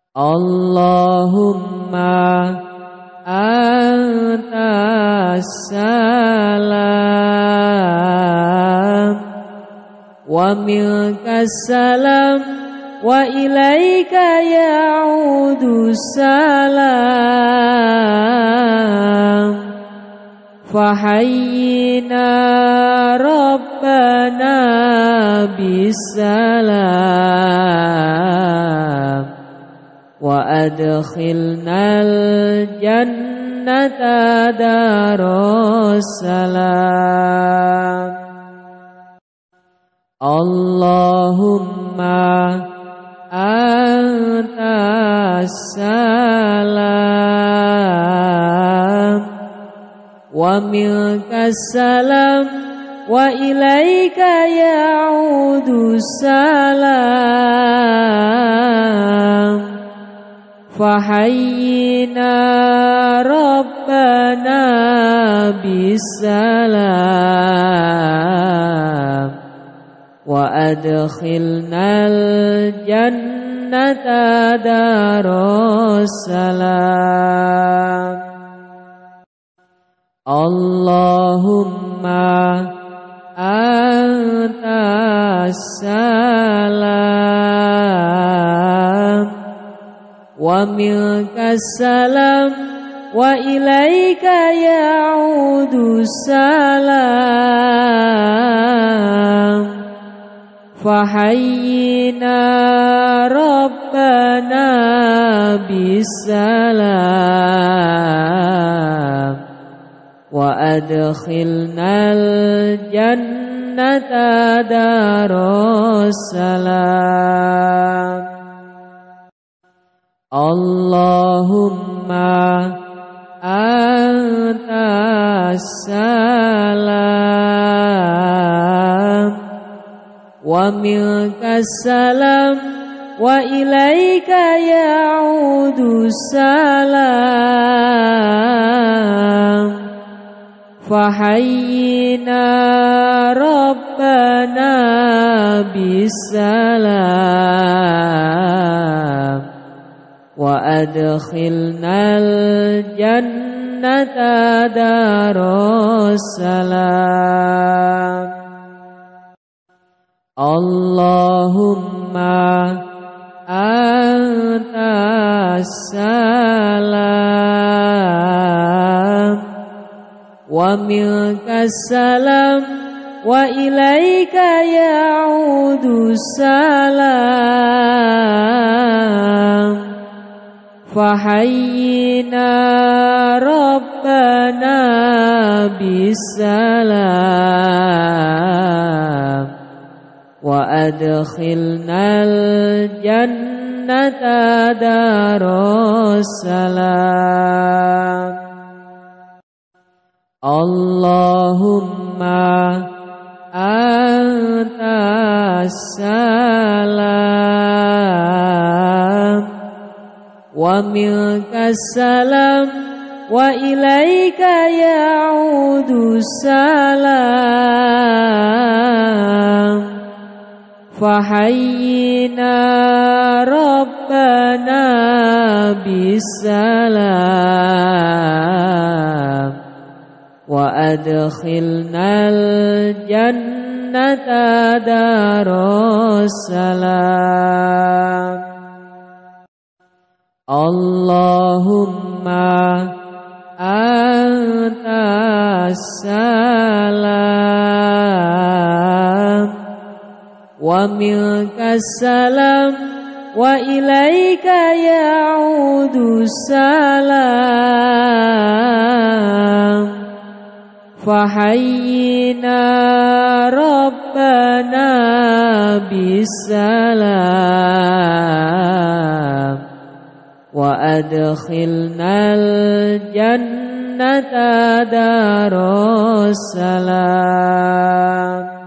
Allahumma antas salam wa minkas salam wa ilaika ya'udu salam fahayyina rabbana bisalam wa adkhilnal jannata darussalam. Allahumma antas salam wa minkas salam wa ilaika ya'udu salam fahayyina rabbana bisalam wa adkhilnal jannata darussalam. Allahumma antas salam wa minkas salam wa ilaika ya'udu salam fahayyina rabbana bisalam wa adkhilnal jannata darussalam. Allahumma antas salam wa minkas salam wa ilaika ya'udu salam fahayyina rabbana bisalam wa adkhilnal jannata darussalam. Allahumma antas salam wa minkas salam wa ilaika ya'udu salam fahayyina rabbana bisalam wa adkhilnal jannata darussalam. Allahumma antas salam wa minkas salam wa ilaika ya'udu salam fahayyina rabbana bisalam wa adkhilnal jannata darussalam. Allahumma antas salam wa minkas salam wa ilaika ya'udu salam fahayyina rabbana bisalam wa adkhilnal jannata darussalam.